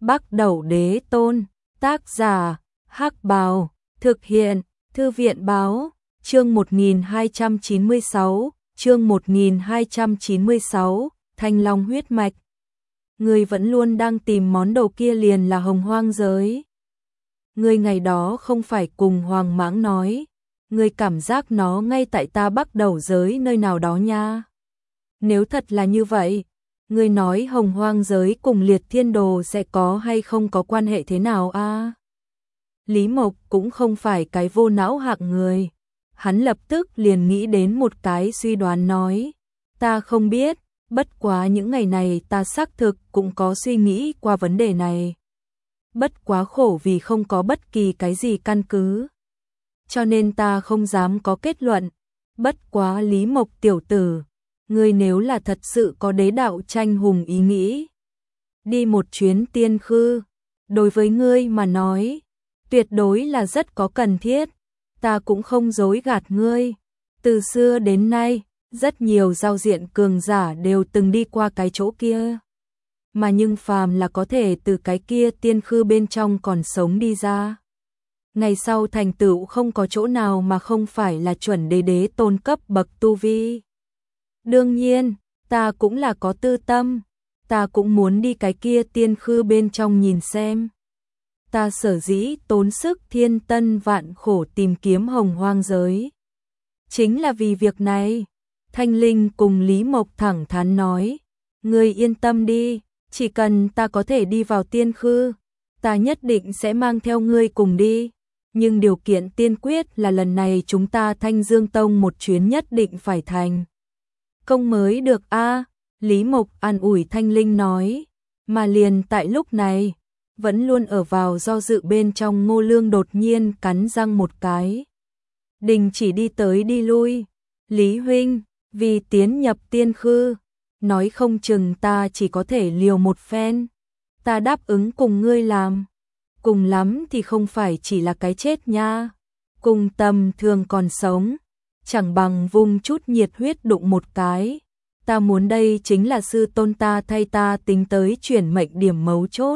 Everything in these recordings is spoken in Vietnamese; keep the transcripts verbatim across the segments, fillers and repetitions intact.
Bắc Đẩu Đế Tôn, tác giả, Hắc Bào, thực hiện, Thư viện báo, chương một nghìn hai trăm chín mươi sáu, chương một nghìn hai trăm chín mươi sáu, Thanh Long huyết mạch. Ngươi vẫn luôn đang tìm món đồ kia liền là hồng hoang giới. Ngươi ngày đó không phải cùng Hoàng Mãng nói, ngươi cảm giác nó ngay tại ta Bắc Đẩu giới nơi nào đó nha. Nếu thật là như vậy, ngươi nói hồng hoang giới cùng liệt thiên đồ sẽ có hay không có quan hệ thế nào a? À? Lý Mộc cũng không phải cái vô não hạng người. Hắn lập tức liền nghĩ đến một cái suy đoán nói, ta không biết, bất quá những ngày này ta xác thực cũng có suy nghĩ qua vấn đề này. Bất quá khổ vì không có bất kỳ cái gì căn cứ. Cho nên ta không dám có kết luận. Bất quá Lý Mộc tiểu tử, ngươi nếu là thật sự có đế đạo tranh hùng ý nghĩ, đi một chuyến tiên khư, đối với ngươi mà nói, tuyệt đối là rất có cần thiết. Ta cũng không dối gạt ngươi, từ xưa đến nay, rất nhiều giao diện cường giả đều từng đi qua cái chỗ kia. Mà nhưng phàm là có thể từ cái kia tiên khư bên trong còn sống đi ra, ngày sau thành tựu không có chỗ nào mà không phải là chuẩn đế đế tôn cấp bậc tu vi. Đương nhiên, ta cũng là có tư tâm, ta cũng muốn đi cái kia tiên khư bên trong nhìn xem. Ta sở dĩ tốn sức thiên tân vạn khổ tìm kiếm hồng hoang giới, chính là vì việc này. Thanh Linh cùng Lý Mộc thẳng thắn nói, ngươi yên tâm đi, chỉ cần ta có thể đi vào tiên khư, ta nhất định sẽ mang theo ngươi cùng đi. Nhưng điều kiện tiên quyết là lần này chúng ta Thanh Dương Tông một chuyến nhất định phải thành công mới được a. À, Lý Mộc an ủi Thanh Linh nói. Mà liền tại lúc này, vẫn luôn ở vào do dự bên trong Ngô Lương đột nhiên cắn răng một cái, đình chỉ đi tới đi lui. Lý huynh, vì tiến nhập tiên khư, nói không chừng ta chỉ có thể liều một phen. Ta đáp ứng cùng ngươi làm, cùng lắm thì không phải chỉ là cái chết nha. Cùng tầm thường còn sống, chẳng bằng vung chút nhiệt huyết đụng một cái. Ta muốn đây chính là sư tôn ta thay ta tính tới chuyển mệnh điểm mấu chốt.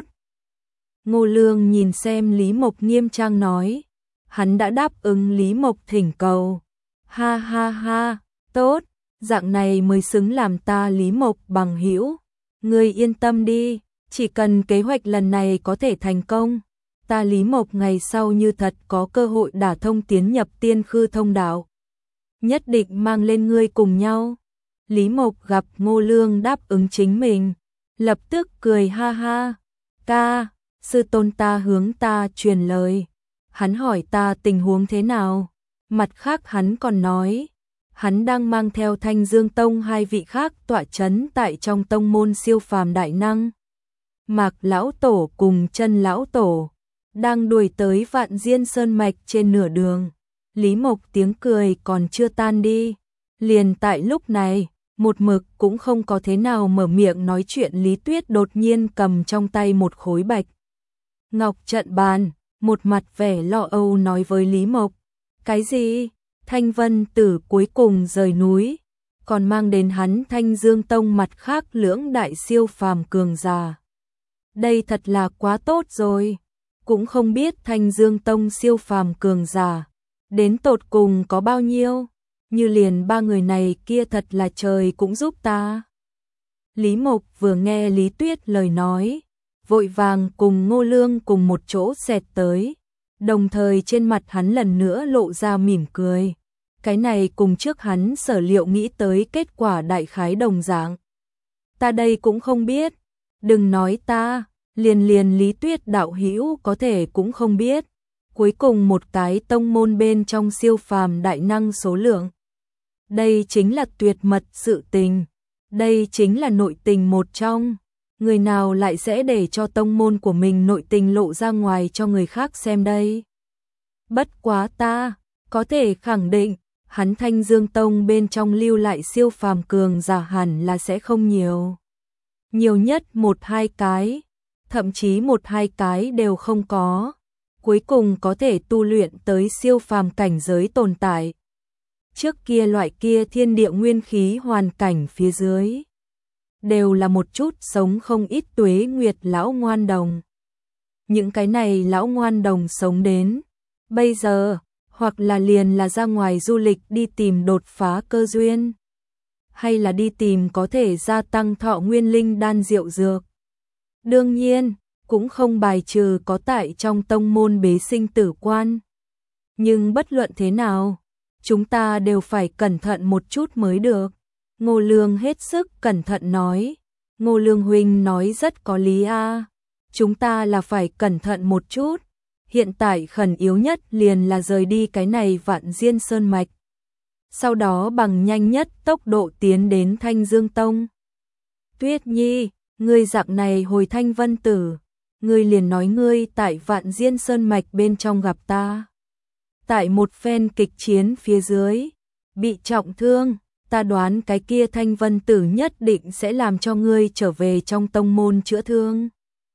Ngô Lương nhìn xem Lý Mộc nghiêm trang nói, hắn đã đáp ứng Lý Mộc thỉnh cầu. Ha ha ha, tốt, dạng này mới xứng làm ta Lý Mộc bằng hữu. Ngươi yên tâm đi, chỉ cần kế hoạch lần này có thể thành công, ta Lý Mộc ngày sau như thật có cơ hội đả thông tiến nhập tiên khư thông đạo, nhất định mang lên ngươi cùng nhau. Lý Mộc gặp Ngô Lương đáp ứng chính mình, lập tức cười ha ha. Ca, sư tôn ta hướng ta truyền lời, hắn hỏi ta tình huống thế nào. Mặt khác hắn còn nói, hắn đang mang theo Thanh Dương Tông hai vị khác tọa chấn tại trong tông môn siêu phàm đại năng. Mạc lão tổ cùng Chân lão tổ đang đuổi tới Vạn Diên Sơn mạch trên nửa đường. Lý Mộc tiếng cười còn chưa tan đi, liền tại lúc này, một mực cũng không có thế nào mở miệng nói chuyện Lý Tuyết đột nhiên cầm trong tay một khối bạch ngọc trận bàn, một mặt vẻ lo âu nói với Lý Mộc, cái gì? Thanh Vân Tử cuối cùng rời núi, còn mang đến hắn Thanh Dương Tông mặt khác lưỡng đại siêu phàm cường giả. Đây thật là quá tốt rồi, cũng không biết Thanh Dương Tông siêu phàm cường giả đến tột cùng có bao nhiêu, như liền ba người này kia thật là trời cũng giúp ta. Lý Mộc vừa nghe Lý Tuyết lời nói, vội vàng cùng Ngô Lương cùng một chỗ xẹt tới, đồng thời trên mặt hắn lần nữa lộ ra mỉm cười. Cái này cùng trước hắn sở liệu nghĩ tới kết quả đại khái đồng dạng. Ta đây cũng không biết, đừng nói ta, liền liền Lý Tuyết đạo hữu có thể cũng không biết. Cuối cùng một cái tông môn bên trong siêu phàm đại năng số lượng. Đây chính là tuyệt mật sự tình, đây chính là nội tình một trong. Người nào lại sẽ để cho tông môn của mình nội tình lộ ra ngoài cho người khác xem đây? Bất quá ta có thể khẳng định, hắn Thanh Dương Tông bên trong lưu lại siêu phàm cường giả hẳn là sẽ không nhiều. Nhiều nhất một hai cái, thậm chí một hai cái đều không có. Cuối cùng có thể tu luyện tới siêu phàm cảnh giới tồn tại. Trước kia loại kia thiên địa nguyên khí hoàn cảnh phía dưới, đều là một chút sống không ít tuế nguyệt lão ngoan đồng. những cái này lão ngoan đồng sống đến bây giờ, hoặc là liền là ra ngoài du lịch đi tìm đột phá cơ duyên, hay là đi tìm có thể gia tăng thọ nguyên linh đan diệu dược. Đương nhiên, cũng không bài trừ có tại trong tông môn bế sinh tử quan. Nhưng bất luận thế nào, chúng ta đều phải cẩn thận một chút mới được. Ngô Lương hết sức cẩn thận nói. Ngô Lương huynh nói rất có lý a. Chúng ta là phải cẩn thận một chút. Hiện tại khẩn yếu nhất liền là rời đi cái này Vạn Diên Sơn Mạch. Sau đó bằng nhanh nhất tốc độ tiến đến Thanh Dương Tông. Tuyết Nhi, ngươi dạng này hồi Thanh Vân Tử, ngươi liền nói ngươi tại Vạn Diên Sơn Mạch bên trong gặp ta. Tại một phen kịch chiến phía dưới, bị trọng thương, ta đoán cái kia Thanh Vân Tử nhất định sẽ làm cho ngươi trở về trong tông môn chữa thương.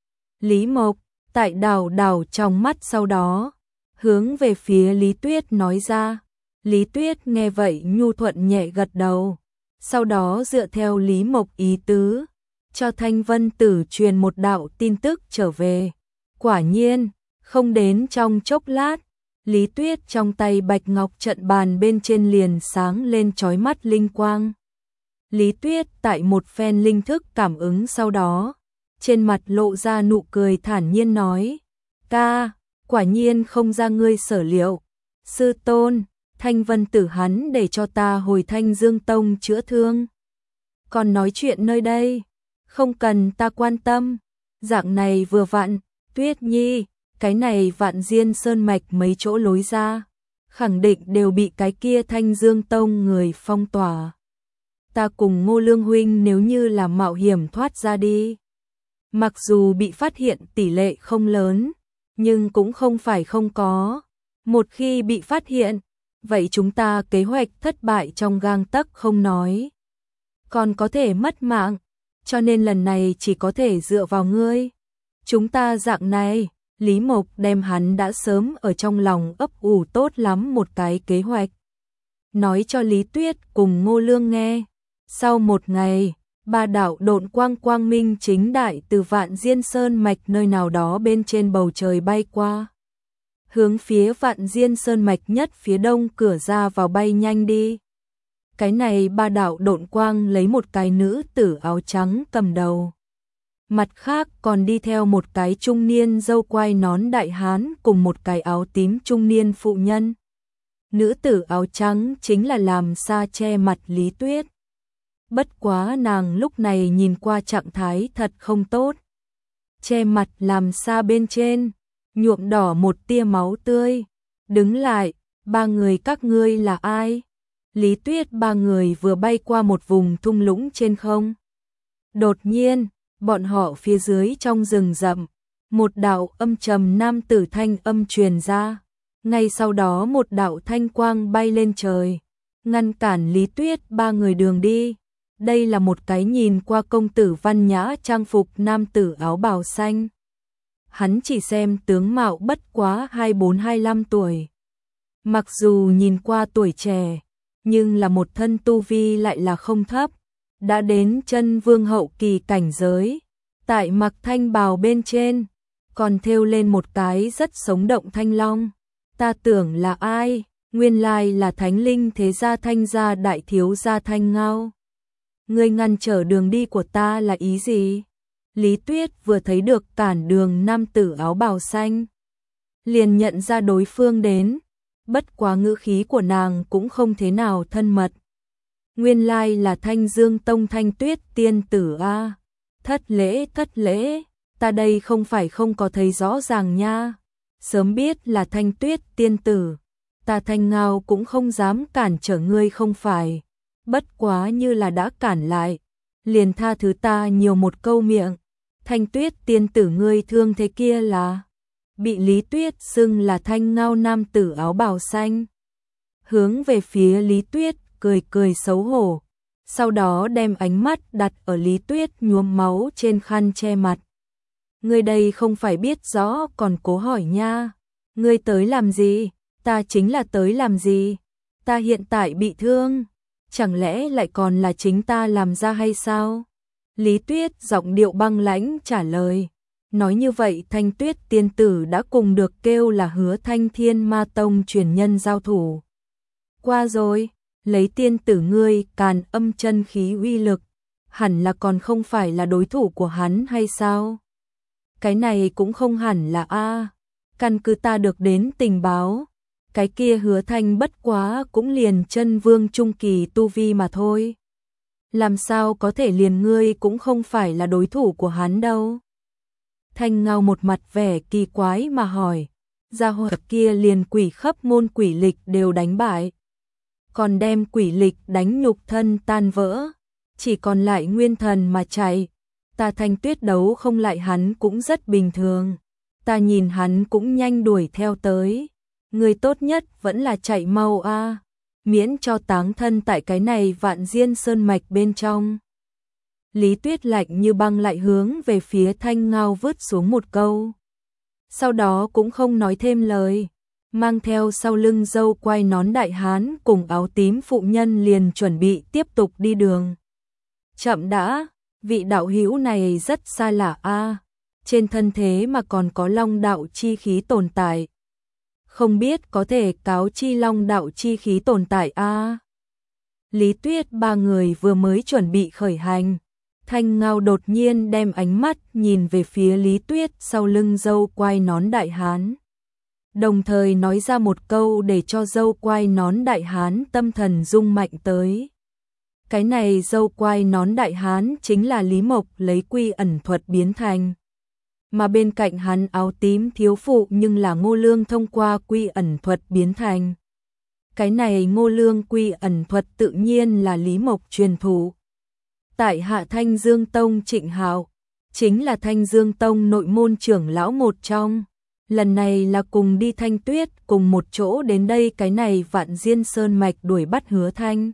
Lý Mộc, tại đảo đảo trong mắt sau đó, hướng về phía Lý Tuyết nói ra. Lý Tuyết nghe vậy nhu thuận nhẹ gật đầu, sau đó dựa theo Lý Mộc ý tứ, cho Thanh Vân Tử truyền một đạo tin tức trở về. Quả nhiên, không đến trong chốc lát, Lý Tuyết trong tay bạch ngọc trận bàn bên trên liền sáng lên chói mắt linh quang. Lý Tuyết tại một phen linh thức cảm ứng sau đó, trên mặt lộ ra nụ cười thản nhiên nói, ca, quả nhiên không ra ngươi sở liệu. Sư tôn, Thanh Vân Tử hắn để cho ta hồi Thanh Dương Tông chữa thương. Còn nói chuyện nơi đây, không cần ta quan tâm, dạng này vừa vặn, Tuyết Nhi, cái này Vạn Diên Sơn Mạch mấy chỗ lối ra, khẳng định đều bị cái kia Thanh Dương Tông người phong tỏa. Ta cùng Ngô Lương huynh nếu như là mạo hiểm thoát ra đi, mặc dù bị phát hiện tỷ lệ không lớn, nhưng cũng không phải không có. Một khi bị phát hiện, vậy chúng ta kế hoạch thất bại trong gang tấc không nói, còn có thể mất mạng, cho nên lần này chỉ có thể dựa vào ngươi. Chúng ta dạng này, Lý Mộc đem hắn đã sớm ở trong lòng ấp ủ tốt lắm một cái kế hoạch, nói cho Lý Tuyết cùng Ngô Lương nghe. Sau một ngày, ba đạo độn quang quang minh chính đại từ Vạn Diên Sơn Mạch nơi nào đó bên trên bầu trời bay qua, hướng phía Vạn Diên Sơn Mạch nhất phía đông cửa ra vào bay nhanh đi. Cái này ba đạo độn quang lấy một cái nữ tử áo trắng cầm đầu, mặt khác còn đi theo một cái trung niên râu quai nón đại hán cùng một cái áo tím trung niên phụ nhân. Nữ tử áo trắng chính là làm sa che mặt Lý Tuyết. Bất quá nàng lúc này nhìn qua trạng thái thật không tốt. Che mặt làm sa bên trên, nhuộm đỏ một tia máu tươi. Đứng lại, ba người các ngươi là ai? Lý Tuyết ba người vừa bay qua một vùng thung lũng trên không. Đột nhiên, bọn họ phía dưới trong rừng rậm, một đạo âm trầm nam tử thanh âm truyền ra. Ngay sau đó một đạo thanh quang bay lên trời, ngăn cản Lý Tuyết ba người đường đi. Đây là một cái nhìn qua công tử văn nhã trang phục nam tử áo bào xanh. Hắn chỉ xem tướng mạo bất quá hai mươi bốn hai mươi lăm tuổi. Mặc dù nhìn qua tuổi trẻ, nhưng là một thân tu vi lại là không thấp, đã đến chân vương hậu kỳ cảnh giới. Tại mặc thanh bào bên trên, còn thêu lên một cái rất sống động thanh long. Ta tưởng là ai, nguyên lai là thánh linh thế gia Thanh gia đại thiếu gia Thanh Ngao. Ngươi ngăn trở đường đi của ta là ý gì? Lý Tuyết vừa thấy được cản đường nam tử áo bào xanh, liền nhận ra đối phương đến, bất quá ngữ khí của nàng cũng không thế nào thân mật. Nguyên lai là Thanh Dương Tông Thanh Tuyết tiên tử a. Thất lễ, thất lễ, ta đây không phải không có thấy rõ ràng nha. Sớm biết là Thanh Tuyết tiên tử, ta Thanh Ngao cũng không dám cản trở ngươi không phải. Bất quá như là đã cản lại, liền tha thứ ta nhiều một câu miệng. Thanh Tuyết tiên tử ngươi thương thế kia là? Bị Lý Tuyết xưng là Thanh Ngao nam tử áo bào xanh. Hướng về phía Lý Tuyết, cười cười xấu hổ. Sau đó đem ánh mắt đặt ở Lý Tuyết nhuốm máu trên khăn che mặt. Ngươi đây không phải biết rõ còn cố hỏi nha. Ngươi tới làm gì? Ta chính là tới làm gì? Ta hiện tại bị thương. Chẳng lẽ lại còn là chính ta làm ra hay sao? Lý Tuyết giọng điệu băng lãnh trả lời. Nói như vậy Thanh Tuyết tiên tử đã cùng được kêu là Hứa Thanh Thiên Ma Tông truyền nhân giao thủ. Qua rồi, lấy tiên tử ngươi càn âm chân khí uy lực, hẳn là còn không phải là đối thủ của hắn hay sao? Cái này cũng không hẳn là a. Căn cứ ta được đến tình báo, cái kia Hứa Thanh bất quá cũng liền chân vương trung kỳ tu vi mà thôi. Làm sao có thể liền ngươi cũng không phải là đối thủ của hắn đâu. Thanh Ngao một mặt vẻ kỳ quái mà hỏi, gia hỏa kia liền quỷ khắp môn quỷ lịch đều đánh bại, còn đem quỷ lịch đánh nhục thân tan vỡ, chỉ còn lại nguyên thần mà chạy. Ta Thanh Tuyết đấu không lại hắn cũng rất bình thường, ta nhìn hắn cũng nhanh đuổi theo tới. Người tốt nhất vẫn là chạy mau a, miễn cho táng thân tại cái này Vạn Diên Sơn mạch bên trong. Lý Tuyết lạnh như băng lại hướng về phía Thanh Ngao vứt xuống một câu. Sau đó cũng không nói thêm lời, mang theo sau lưng dâu quai nón đại hán cùng áo tím phụ nhân liền chuẩn bị tiếp tục đi đường. Chậm đã, vị đạo hữu này rất xa lạ a, trên thân thế mà còn có long đạo chi khí tồn tại. Không biết có thể cáo chi long đạo chi khí tồn tại a. Lý Tuyết ba người vừa mới chuẩn bị khởi hành, Thanh Ngao đột nhiên đem ánh mắt nhìn về phía Lý Tuyết sau lưng dâu quai nón đại hán. Đồng thời nói ra một câu để cho dâu quai nón đại hán tâm thần rung mạnh tới. Cái này dâu quai nón đại hán chính là Lý Mộc lấy quy ẩn thuật biến thành. Mà bên cạnh hắn áo tím thiếu phụ nhưng là Ngô Lương thông qua quy ẩn thuật biến thành. Cái này Ngô Lương quy ẩn thuật tự nhiên là Lý Mộc truyền thụ. Tại hạ Thanh Dương Tông Trịnh Hạo, chính là Thanh Dương Tông nội môn trưởng lão một trong. Lần này là cùng đi Thanh Tuyết cùng một chỗ đến đây cái này Vạn Diên Sơn mạch đuổi bắt Hứa Thanh.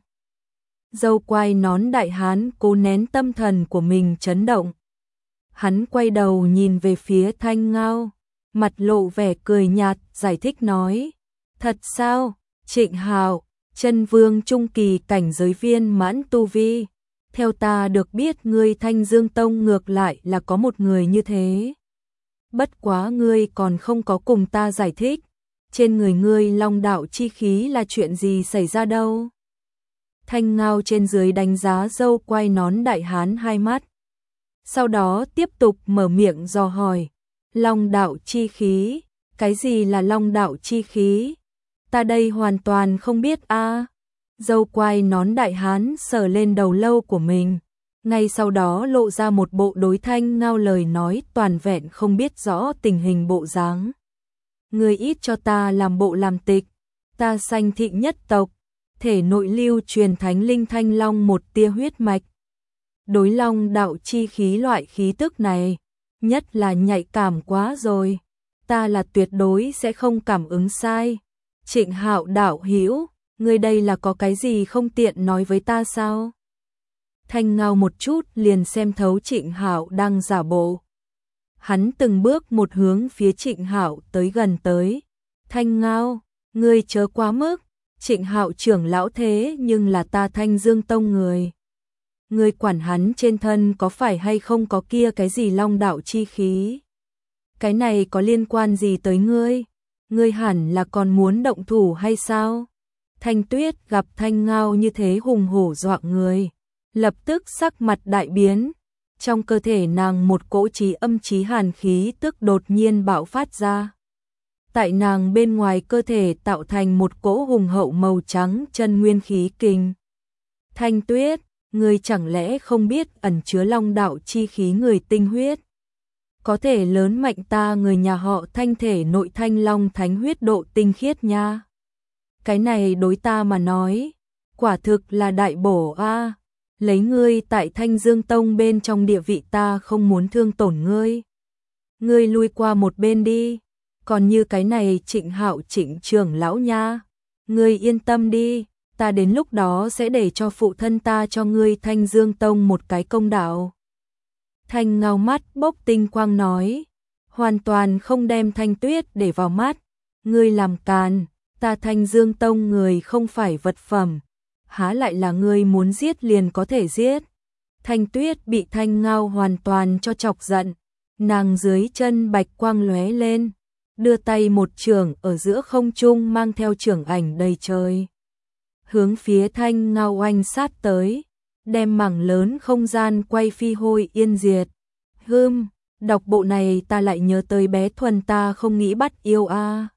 Dâu quai nón đại hán cố nén tâm thần của mình chấn động. Hắn quay đầu nhìn về phía Thanh Ngao, mặt lộ vẻ cười nhạt, giải thích nói. Thật sao, Trịnh Hạo, chân vương trung kỳ cảnh giới viên mãn tu vi. Theo ta được biết ngươi Thanh Dương Tông ngược lại là có một người như thế. Bất quá ngươi còn không có cùng ta giải thích, trên người ngươi long đạo chi khí là chuyện gì xảy ra đâu. Thanh Ngao trên dưới đánh giá dâu quai nón đại hán hai mắt. Sau đó tiếp tục mở miệng dò hỏi, long đạo chi khí, cái gì là long đạo chi khí? Ta đây hoàn toàn không biết a. Dâu quai nón đại hán sờ lên đầu lâu của mình, ngay sau đó lộ ra một bộ đối Thanh Ngao lời nói toàn vẹn không biết rõ tình hình bộ dáng. Người ít cho ta làm bộ làm tịch, ta Sanh Thị nhất tộc, thể nội lưu truyền thánh linh thanh long một tia huyết mạch. Đối long đạo chi khí loại khí tức này, nhất là nhạy cảm quá rồi, ta là tuyệt đối sẽ không cảm ứng sai. Trịnh Hạo đạo hữu, ngươi đây là có cái gì không tiện nói với ta sao? Thanh Ngao một chút liền xem thấu Trịnh Hạo đang giả bộ. Hắn từng bước một hướng phía Trịnh Hạo tới gần tới. Thanh Ngao, ngươi chớ quá mức, Trịnh Hạo trưởng lão thế nhưng là ta Thanh Dương Tông người. Ngươi quản hắn trên thân có phải hay không có kia cái gì long đạo chi khí? Cái này có liên quan gì tới ngươi? Ngươi hẳn là còn muốn động thủ hay sao? Thanh Tuyết gặp Thanh Ngao như thế hùng hổ dọa người, lập tức sắc mặt đại biến, trong cơ thể nàng một cỗ chí âm chí hàn khí tức đột nhiên bạo phát ra. Tại nàng bên ngoài cơ thể tạo thành một cỗ hùng hậu màu trắng chân nguyên khí kinh. Thanh Tuyết, ngươi chẳng lẽ không biết ẩn chứa long đạo chi khí người tinh huyết? Có thể lớn mạnh ta người nhà họ Thanh thể nội thanh long thánh huyết độ tinh khiết nha. Cái này đối ta mà nói, quả thực là đại bổ a. Lấy ngươi tại Thanh Dương Tông bên trong địa vị ta không muốn thương tổn ngươi. Ngươi lui qua một bên đi, còn như cái này Trịnh Hạo Trịnh trưởng lão nha, ngươi yên tâm đi, ta đến lúc đó sẽ để cho phụ thân ta cho ngươi Thanh Dương Tông một cái công đạo. Thanh Ngao mắt bốc tinh quang nói, hoàn toàn không đem Thanh Tuyết để vào mắt, ngươi làm càn, ta Thanh Dương Tông người không phải vật phẩm, há lại là ngươi muốn giết liền có thể giết. Thanh Tuyết bị Thanh Ngao hoàn toàn cho chọc giận, Nàng dưới chân bạch quang lóe lên, đưa tay một chưởng ở giữa không trung mang theo chưởng ảnh đầy trời. Hướng phía Thanh Ngao oanh sát tới, đem mảng lớn không gian quay phi hôi yên diệt. Hưm, đọc bộ này ta lại nhớ tới bé Thuần ta không nghĩ bắt yêu a.